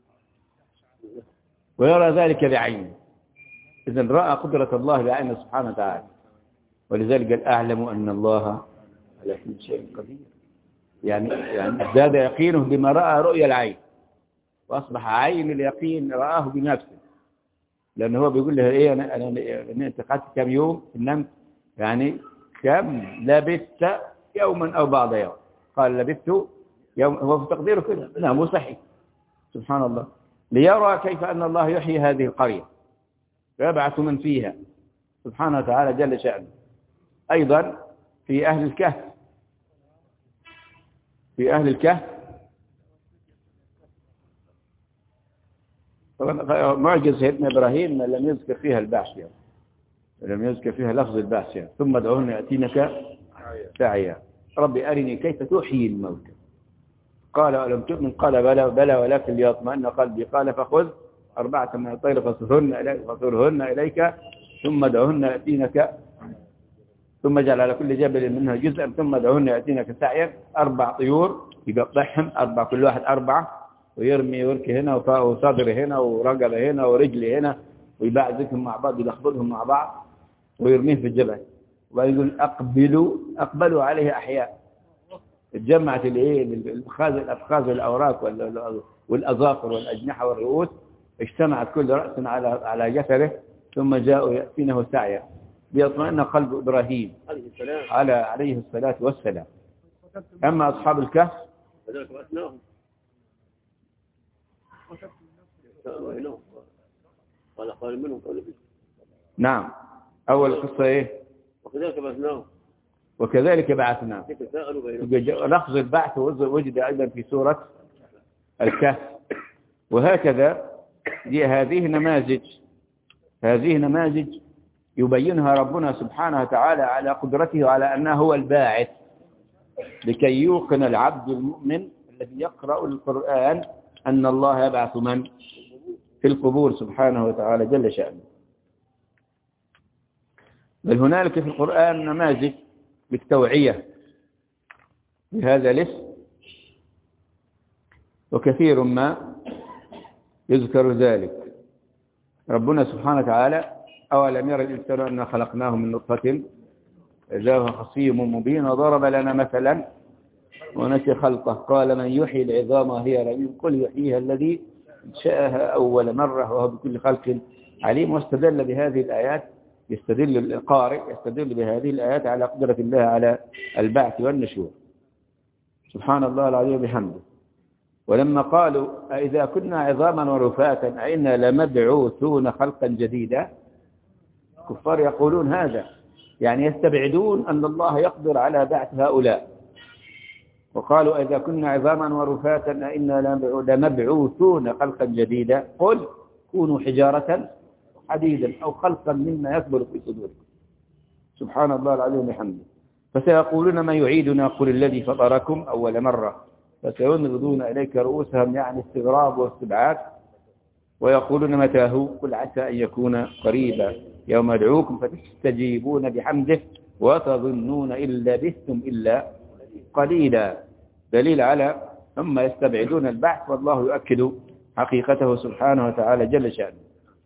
ويرى ذلك بعينه. إذن رأى قدرة الله بعينه سبحانه وتعالى، ولذلك قال أعلم أن الله على كل شيء قدير. يعني ازداد يقينه بما رأى رؤيا العين، وأصبح عين اليقين رآه بنفسه. لأنه هو بيقول له إيه أنا انتقدت كم يوم نمت، يعني كم لبثت يوما أو بعض يوم؟ قال لبثت يوم، هو في تقديره كده نعم مو صحيح. سبحان الله. ليرى كيف أن الله يحيي هذه القرية ويبعث من فيها سبحانه وتعالى جل شأنه. أيضا في أهل الكهف معجز سيدنا إبراهيم لم يذكر فيها البعث يعني، لم يذكر فيها لفظ البعث يعني. ثم ادعوهن يأتينك سعيا ربي أرني كيف تحيي الموتى قال ألم تؤمن قال بلى ولكن ليطمئن قلبي قال فخذ 4 من الطير فصرهن إليك ثم ادعوهن يأتينك ثم اجعل على كل جبل منها جزءا ثم ادعوهن يأتينك سعيا. 4 طيور يقطعهم 4 كل واحد 4 ويرمي وركه هنا وصدر هنا ورقبه هنا ورجل هنا ويبعزكهم مع بعض يلخبطهم مع بعض ويرميه في الجبل ويقول أقبلوا عليه أحياء. اتجمعت الأفخاذ والأوراق والأظافر والأجنحة والرؤوس، اجتمعت كل رأس على جسده ثم جاءوا يأتينه سعيا ليطمئن قلب إبراهيم عليه الصلاة والسلام. أما أصحاب الكهف نعم أول قصة إيه وكذلك بعثناه. لفظ البعث وجد أيضا في سورة الكهف. وهكذا هذه نماذج يبينها ربنا سبحانه وتعالى على قدرته على أنه هو الباعث، لكي يوقن العبد المؤمن الذي يقرأ القرآن أن الله يبعث من في القبور سبحانه وتعالى جل شأنه. بل هنالك في القرآن نماذج بالتوعية بهذا الاسم، وكثير ما يذكر ذلك. ربنا سبحانه وتعالى أولم يرى الإنسان أننا خلقناه من نطفة إذا هو خصيم مبين وضرب لنا مثلا ونسي خلقه قال من يحيي العظام وهي رميم قل يحييها الذي انشأها أول مرة وهو بكل خلق عليم. واستدل بهذه الآيات يستدل القارئ يستدل بهذه الآيات على قدرة الله على البعث والنشور سبحان الله العظيم بحمده. ولما قالوا أإذا كنا عظاما ورفاتا أئنا لمبعوثون خلقا جديدا، الكفار يقولون هذا، يعني يستبعدون أن الله يقدر على بعث هؤلاء. وقالوا إذا كنا عظاما ورفاتا أئنا لمبعوثون خلقا جديدا قل كونوا حجارة حديدا أو خلقا مما يكبر في صدوركم سبحان الله العظيم بحمده. فسيقولون ما يعيدنا قل الذي فطركم أول مرة فسينغضون إليك رؤوسهم يعني استغراب واستبعاد ويقولون متى هو قل عسى أن يكون قريبا يوم يدعوكم فتستجيبون بحمده وتظنون إن لبثتم إلا قليلا. دليل على هم يستبعدون البعث والله يؤكد حقيقته سبحانه وتعالى جل شأنه.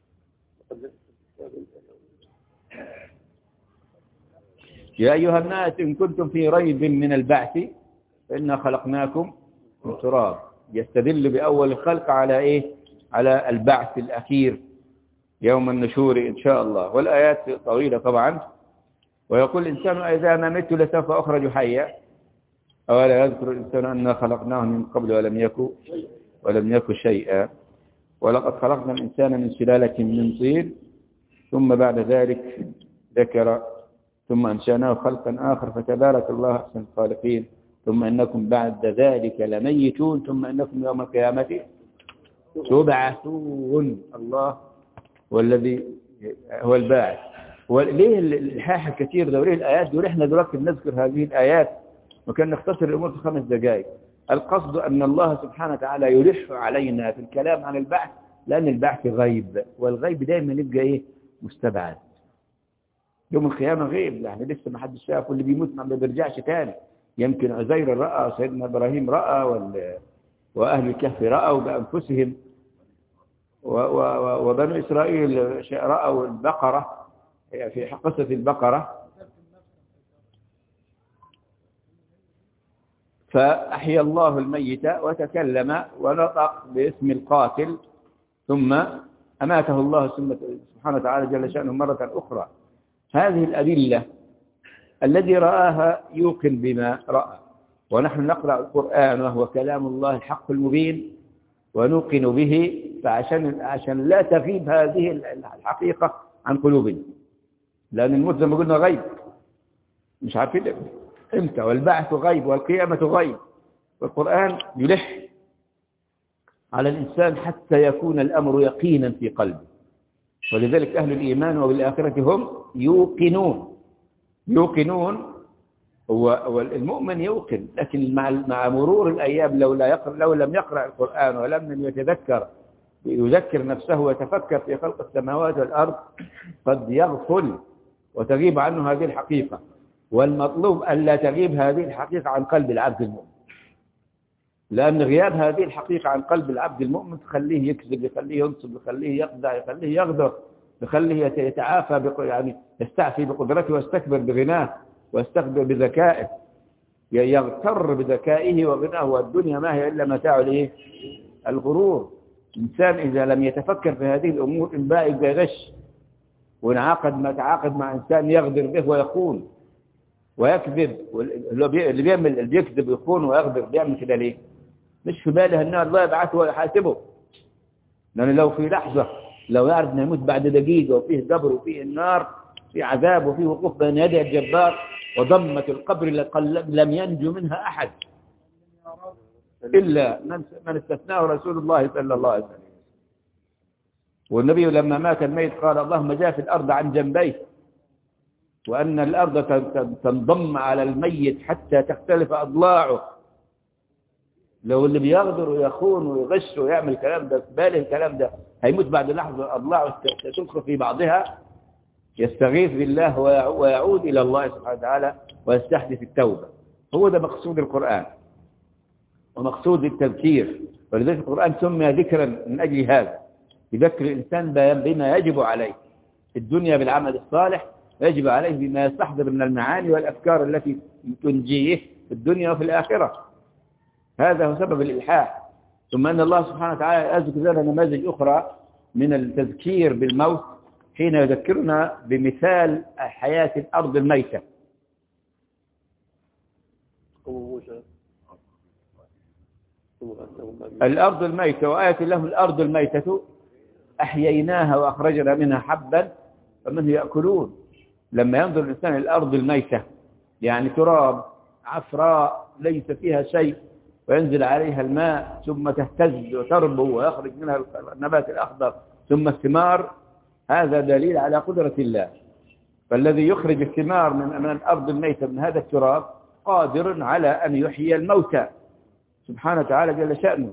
يا أيها الناس إن كنتم في ريب من البعث فإنا خلقناكم من تراب. يستدل بأول الخلق على إيه؟ على البعث الأخير يوم النشور إن شاء الله. والآيات طويلة طبعا. ويقول الإنسان إذا ما مت لسوف أخرج حيا أولا يذكر الإنسان أننا خلقناه من قبل ولم يكن شيئا. ولقد خلقنا الإنسان من سلالة من طين ثم بعد ذلك ذكر ثم أنشأناه خلقا آخر فتبارك الله أحسن الخالقين. ثم إنكم بعد ذلك لميتون ثم إنكم يوم القيامة تبعثون. الله والذي هو الباعث. وليه الإلحاح الكثير ده وليه الآيات دول؟ إحنا دلوقتي بنذكر هذه الآيات وكان نختصر الأمور في 5 دقائق. القصد أن الله سبحانه وتعالى يلح علينا في الكلام عن البعث لأن البعث غيب والغيب دائما يبقى إيه؟ مستبعد. يوم القيامة غيب يعني لسه ما حدش شاف واللي بيموت ما بيرجعش تاني. يمكن عزير رأى سيدنا إبراهيم رأى وأهل الكهف رأوا بأنفسهم وبنو إسرائيل رأوا البقرة في قصة البقرة فأحيا الله الميت وتكلم ونطق باسم القاتل ثم أماته الله سبحانه وتعالى جل شأنه مرة أخرى. هذه الأدلة الذي رآها يوقن بما رأى. ونحن نقرأ القرآن وهو كلام الله الحق المبين ونوقن به عشان لا تغيب هذه الحقيقة عن قلوبنا. لأن الموت زي ما قلنا غيب مش عارفين امتى والبعث غيب والقيامة غيب. والقرآن يلح على الإنسان حتى يكون الأمر يقينا في قلبه. ولذلك أهل الإيمان وبالآخرة هم يوقنون. والمؤمن يوقن لكن مع مرور الأيام لو لم يقرأ القرآن ولم يذكر نفسه ويتفكر في خلق السماوات والأرض قد يغفل وتغيب عنه هذه الحقيقة. والمطلوب ألا تغيب هذه الحقيقة عن قلب العبد المؤمن. لأن غياب هذه الحقيقة عن قلب العبد المؤمن تخليه يكذب يخليه ينصب يخليه يخدع يخليه يغدر يخليه يتعافى يعني يستعفي بقدرته ويستكبر بغناه ويستكبر بذكائه يغتر بذكائه وغناه. والدنيا ما هي إلا متاع الغرور. الإنسان إذا لم يتفكر في هذه الأمور إن بقى يغش وإن تعاقد مع إنسان يغدر به ويخون ويكذب. اللي بيكذب ويخون ويغدر بيعمل كده ليه؟ مش في باله أن الله يبعثه ويحاسبه. لأن لو في لحظة لو يعرف أنه يموت بعد دقيقة وفيه قبر وفيه النار في عذاب وفيه وقوف بين يدي الجبار وضمة القبر لم ينجو منها أحد إلا من استثناه رسول الله صلى الله عليه وسلم. والنبي لما مات الميت قال اللهم جاف الأرض عن جنبيه وأن الأرض تنضم على الميت حتى تختلف أضلاعه. لو اللي بيغدر ويخون ويغش ويعمل الكلام ده باله الكلام ده هيموت بعد لحظة أضلاعه تدخل في بعضها يستغيث بالله ويعود إلى الله سبحانه وتعالى ويستحدث التوبة. هو ده مقصود القرآن ومقصود التذكير. ولذلك القرآن سمي ذكرا من أجل هذا يذكر الإنسان بما يجب عليه في الدنيا بالعمل الصالح ويجب عليه بما يستحضر من المعاني والأفكار التي تنجيه في الدنيا وفي الآخرة. هذا هو سبب الإلحاح. ثم أن الله سبحانه وتعالى يذكر لنا نماذج أخرى من التذكير بالموت حين يذكرنا بمثال حياة الأرض الميتة. الأرض الميتة وآية له الأرض الميتة أحييناها وأخرجنا منها حبا فمنه يأكلون. لما ينظر الإنسان الأرض الميتة يعني تراب عفراء ليس فيها شيء وينزل عليها الماء ثم تهتز وتربو ويخرج منها النبات الأخضر ثم الثمار. هذا دليل على قدرة الله فالذي يخرج الثمار من الأرض الميتة من هذا التراب قادر على أن يحيي الموتى سبحانه وتعالى جل شأنه.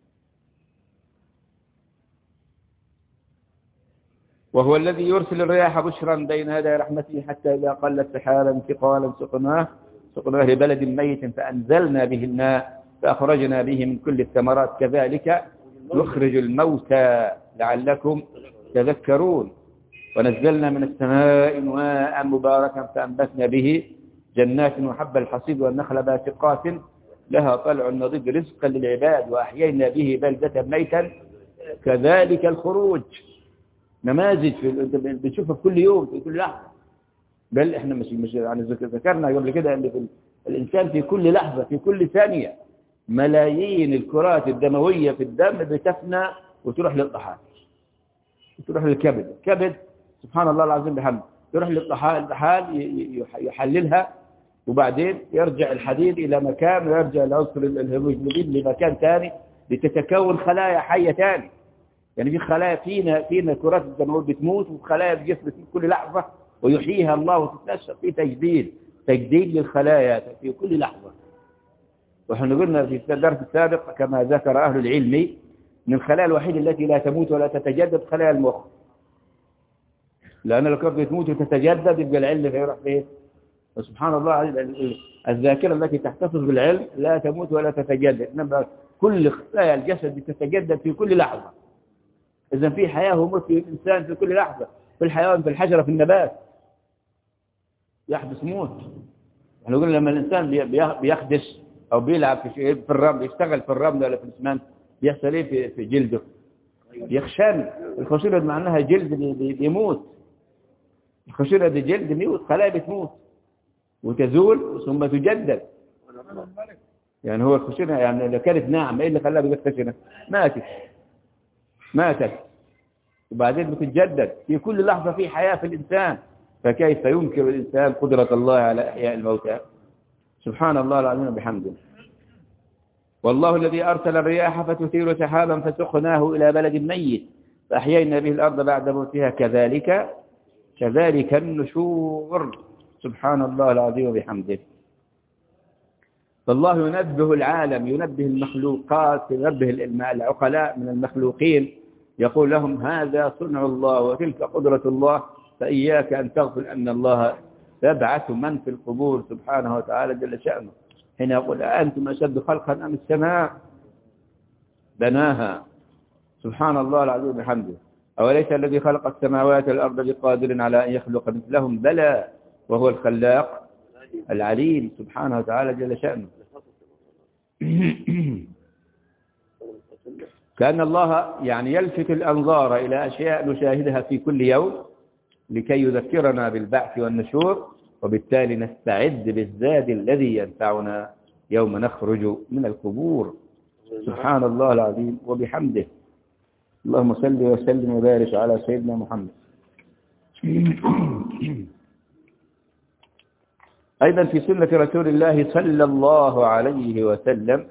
وهو الذي يرسل الرياح بشرا بين يدي رحمته حتى إذا قلت سحابا ثقالا سقناه لبلد ميت فأنزلنا به الماء فأخرجنا به من كل الثمرات كذلك يخرج الموتى لعلكم تذكرون. ونزلنا من السماء ماء مباركا فأنبتنا به جنات وحب الحصيد والنخل باسقات لها طلع نضيد رزقا للعباد وأحيينا به بلدة ميتا كذلك الخروج. نماذج بنشوفها في كل يوم في كل لحظة. بل احنا مش يعني ذكرنا قبل كده ان الانسان في كل لحظة في كل ثانية ملايين الكرات الدموية في الدم بتفنى وتروح للطحال وتروح للكبد. الكبد سبحان الله العظيم بحمد يروح للطحال يحللها وبعدين يرجع الحديد إلى مكان ويرجع العنصر الهيموجلوبين لمكان ثاني لتتكون خلايا حية ثاني. يعني في خلايا فينا كرات الدموية بتموت وخلايا الجسم في كل لحظة ويحييها الله وتتنشط في تجديد للخلايا في كل لحظة. ونحن قلنا في الدرس السابق كما ذكر أهل العلم من الخلايا الوحيدة التي لا تموت ولا تتجدد خلايا المخ. لأن لو كانت تموت وتتجدد يبقى العلم فيروح فيه. وسبحان الله الذاكرة التي تحتفظ بالعلم لا تموت ولا تتجدد، إنما كل خلايا الجسد تتجدد في كل لحظة. إذا في حياة وموت في الإنسان في كل لحظة، في الحيوان في الحجرة في النبات يحدث موت. احنا قلنا لما الإنسان بيخدش أو بيلعب في الرمل يشتغل في الرمل ولا في الإسمنت بيحصل إيه في جلده؟ يخشن. الخشونة معناها جلد بيموت. الخشونة دي جلد بيموت خلايا بتموت وتزول ثم تجدد. يعني هو الخشونة يعني لو كانت ناعمة إيه اللي خلاها بقت خشنة؟ ماتت وبعدين بتتجدد. في كل لحظة في حياة في الإنسان، فكيف ينكر الإنسان قدرة الله على إحياء الموتى؟ سبحان الله العظيم بحمده. والله الذي أرسل الرياح فتثير سحابا فسقناه إلى بلد ميت فأحيينا به الأرض بعد موتها كذلك النشور. سبحان الله العظيم بحمده. فالله ينبه العالم، ينبه المخلوقات، ينبه العقلاء من المخلوقين، يقول لهم هذا صنع الله وتلك قدرة الله، فإياك أن تغفل أن الله يبعث من في القبور سبحانه وتعالى جل شأنه. حين يقول أنتم أشد خلقا أم السماء بناها. سبحان الله العظيم بحمده. أوليس الذي خلق السماوات والأرض بقادر على أن يخلق مثلهم؟ بلى وهو الخلاق العليم سبحانه وتعالى جل شأنه. كأن الله يعني يلفت الأنظار إلى أشياء نشاهدها في كل يوم لكي يذكرنا بالبعث والنشور، وبالتالي نستعد بالزاد الذي ينفعنا يوم نخرج من القبور. سبحان الله العظيم وبحمده. اللهم صل وسلم وبارك على سيدنا محمد. أيضا في سنة رسول الله صلى الله عليه وسلم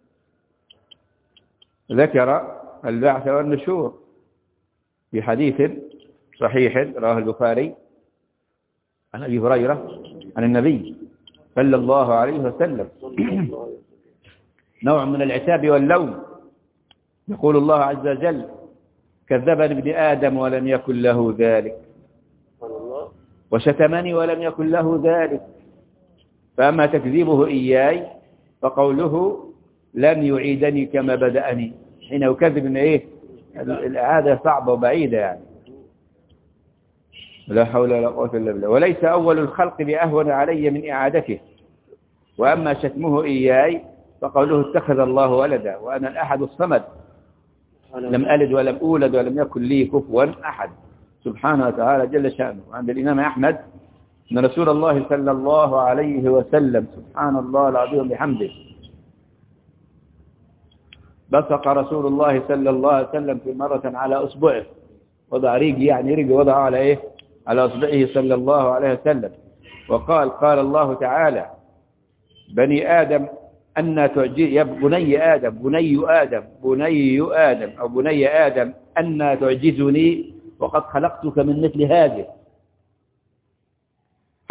ذكر البعث والنشور في حديث صحيح رواه البخاري عن أبي هريرة عن النبي صلى الله عليه وسلم نوع من العتاب واللوم. يقول الله عز وجل كذبني ابن آدم ولم يكن له ذلك وشتمني ولم يكن له ذلك، فأما تكذيبه إياي فقوله لن يعيدني كما بدأني. حين يكذب إن إيه الإعادة صعبة وبعيدة يعني. لا حول ولا قوة إلا بالله. وليس أول الخلق بأهون علي من إعادته، وأما شتمه إياي فقوله اتخذ الله ولدا وأنا الأحد الصمد لم ألد ولم أولد ولم يكن لي كفوا أحد سبحانه وتعالى جل شأنه. وعند الإمام أحمد أن رسول الله صلى الله عليه وسلم سبحان الله العظيم بحمده بصق رسول الله صلى الله عليه وسلم في مرة على أصبعه، وضع ريق يعني ريق وضعه على إيه؟ على أصبعه صلى الله عليه وسلم، وقال قال الله تعالى بني آدم أن تعجي يا بني آدم أن تعجزني وقد خلقتك من مثل هذه.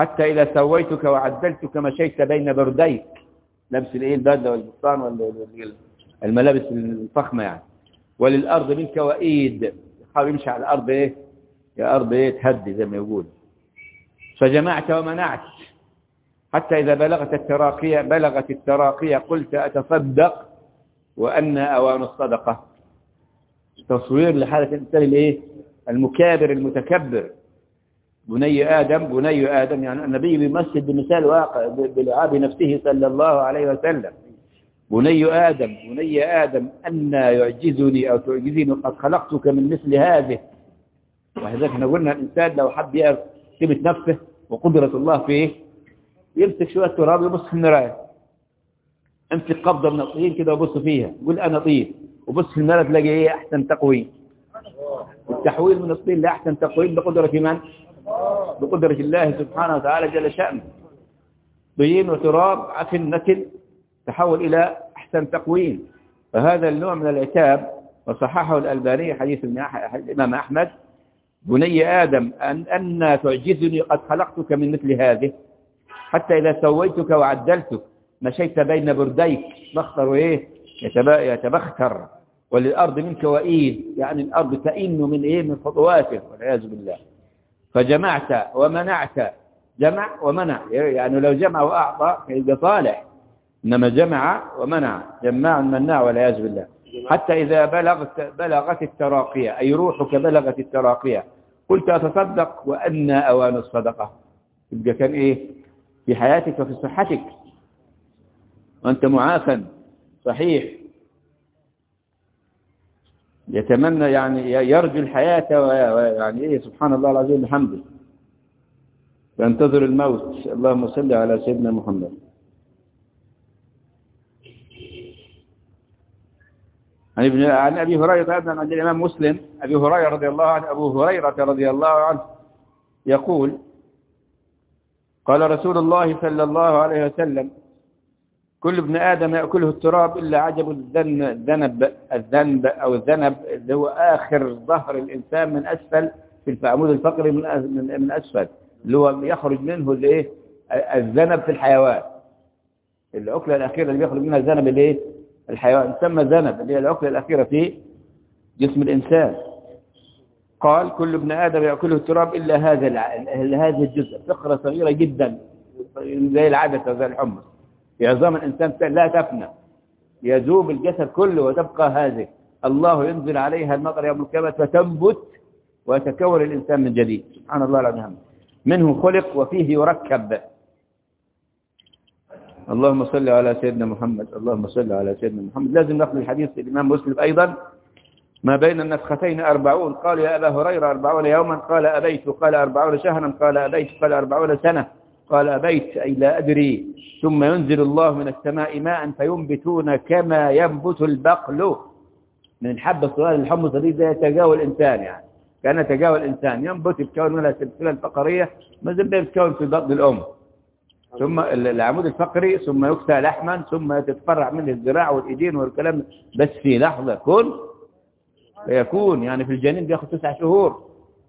حتى إذا سويتك وعدلتك مشيت بين برديك، لبس الايه البدله والبطان والملابس الفخمه يعني. وللارض منك وإيد، يحاول يمشي على الارض ايه، يا ارض ايه تهدي زي ما يقول. فجمعت ومنعت حتى إذا بلغت التراقية قلت أتصدق وأن أوان الصدقة. تصوير لحالة الإنسان الايه المكابر المتكبر. بني آدم يعني النبي بيمثل بمثال واقع بلعاب نفسه صلى الله عليه وسلم. بني آدم أن يعجزني أو تعجزني قد خلقتك من مثل هذه. وهذا احنا قلنا الإنسان لو حب يعرف قيمة نفسه وقدرة الله فيه يمسك شوية تراب يبص في المراية، امسك قبضة من الطين كده وبص فيها قول أنا طين، وبص في المراية تلاقي ايه أحسن تقويم. والتحويل من الطين لأحسن تقويم بقدرة من؟ بقدرة الله سبحانه وتعالى جل شأنه. طين وتراب عفن تحول إلى أحسن تقويم. فهذا النوع من العتاب وصححه الألباني حديث الإمام أحمد: بني آدم أن تعجزني قد خلقتك من مثل هذه، حتى إذا سويتك وعدلتك مشيت بين برديك. بختر وإيه يتبختر. وللأرض منك وإيد، يعني الأرض تئن من إيه من خطواته والعياذ بالله. فجمعت ومنعت، جمع ومنع، يعني لو جمع وأعطى يبقى صالح، إنما جمع ومنع جماع مناع والعياذ بالله. حتى إذا بلغت التراقية، أي روحك بلغت التراقية قلت أتصدق وأن أوان الصدقة. يبقى كان إيه في حياتك وفي صحتك وأنت معافى صحيح، يتمنى يعني يرجو الحياة ويعني إيه سبحان الله العظيم بحمده، ينتظر الموت. اللهم صل على سيدنا محمد. عن أبي هريرة أيضا عند الإمام مسلم، أبو هريرة رضي الله عنه يقول: قال رسول الله صلى الله عليه وسلم: كل ابن آدم يأكله التراب إلا عجب الذنب أو الذنب، اللي هو آخر ظهر الإنسان من أسفل في العمود الفقري من أسفل، اللي هو يخرج منه الايه الذنب في الحيوان. العقلة الأخيرة اللي بيخرج منها الذنب الايه الحيوان تسمى ذنب، اللي هي العقلة الأخيرة في جسم الإنسان. قال: كل ابن آدم يأكله التراب إلا هذا الجزء، فقرة صغيرة جدا زي العدسة زي الحمص في عظام الإنسان لا تفنى، يذوب الجسد كله وتبقى هذه. الله ينزل عليها المطر يوم القيامة فتنبت ويتكون الإنسان من جديد. سبحان الله العظيم. منه خلق وفيه يركب. اللهم صل على سيدنا محمد. اللهم صل على سيدنا محمد. لازم نقل الحديث الإمام مسلم أيضا: ما بين النفختين 40. قال: يا أبا هريرة 40 يوما؟ قال: أبيت. قال: 40 شهرا؟ قال: أبيت. قال: 40 سنة؟ قال: أبيت، أي لا أدري. ثم ينزل الله من السماء ماء فينبتون كما ينبت البقل. من الحبة الصغيرة الحمص دي زي تجاوى الإنسان، يعني كان تجاوى الإنسان ينبت يتكون منها السلسلة الفقرية ما زال يتكون في بطن الأم، ثم العمود الفقري، ثم يكسى لحما، ثم تتفرع منه الذراع والإيدين والكلام، بس في لحظة كن فيكون. يعني في الجنين بياخد 9 شهور،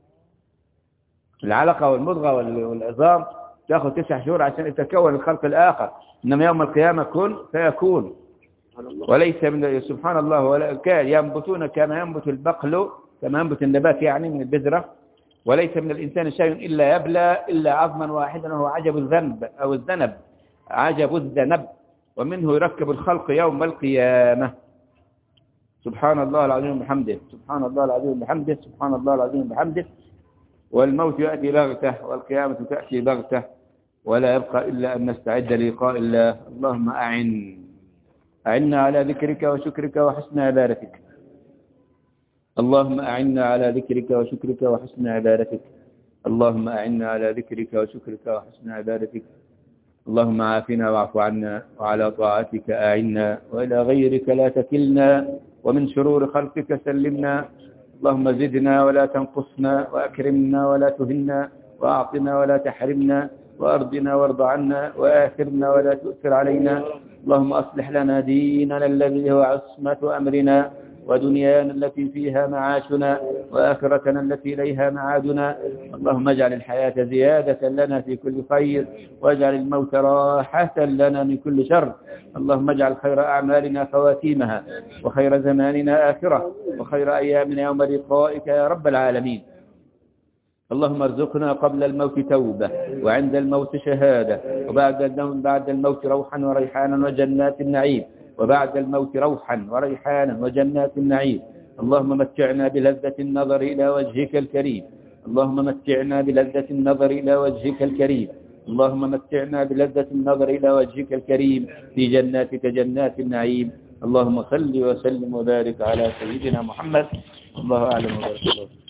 العلقة والمضغة والعظام تاخد 9 شهور عشان يتكون الخلق الآخر. إنما يوم القيامة كن فيكون. وليس من سبحان الله ولا كان ينبتون كما ينبت البقل، كما ينبت النبات يعني من البذرة. وليس من الإنسان شيء إلا يبلى إلا عظما واحدا وهو عجب الذنب أو الذنب، عجب الذنب، ومنه يركب الخلق يوم القيامة. سبحان الله العظيم بحمده. سبحان الله العظيم بحمده. سبحان الله العظيم بحمده. والموت يأتي بغتة والقيامة تأتي بغتة، ولا يبقى إلا أن نستعد للقاء الله. اللهم أعنا على ذكرك وشكرك وحسن عبادتك. اللهم أعنا على ذكرك وشكرك وحسن عبادتك. اللهم أعنا على ذكرك وشكرك وحسن عبادتك. اللهم عافنا واعف عنا، وعلى طاعتك أعنا، وإلى غيرك لا تكلنا، ومن شرور خلقك سلمنا. اللهم زدنا ولا تنقصنا، وأكرمنا ولا تهنا، وأعطنا ولا تحرمنا، وأرضنا وارض عنا، وآثرنا ولا تؤثر علينا. اللهم أصلح لنا ديننا الذي هو عصمة أمرنا، ودنيانا التي فيها معاشنا وآخرتنا التي إليها معادنا. اللهم اجعل الحياة زيادة لنا في كل خير، واجعل الموت راحة لنا من كل شر. اللهم اجعل خير أعمالنا خواتيمها، وخير زماننا آخرة، وخير أيامنا يوم لقائك يا رب العالمين. اللهم ارزقنا قبل الموت توبة، وعند الموت شهادة، وبعد الموت روحا وريحانا وجنات النعيم، وبعد الموت روحا وريحانا وجنات النعيم. اللهم متعنا بلذة النظر إلى وجهك الكريم، اللهم متعنا بلذة النظر إلى وجهك الكريم، اللهم متعنا بلذة النظر إلى وجهك الكريم في جناتك جنات النعيم. اللهم صل وسلم وبارك على سيدنا محمد. الله أعلم وبارك الله.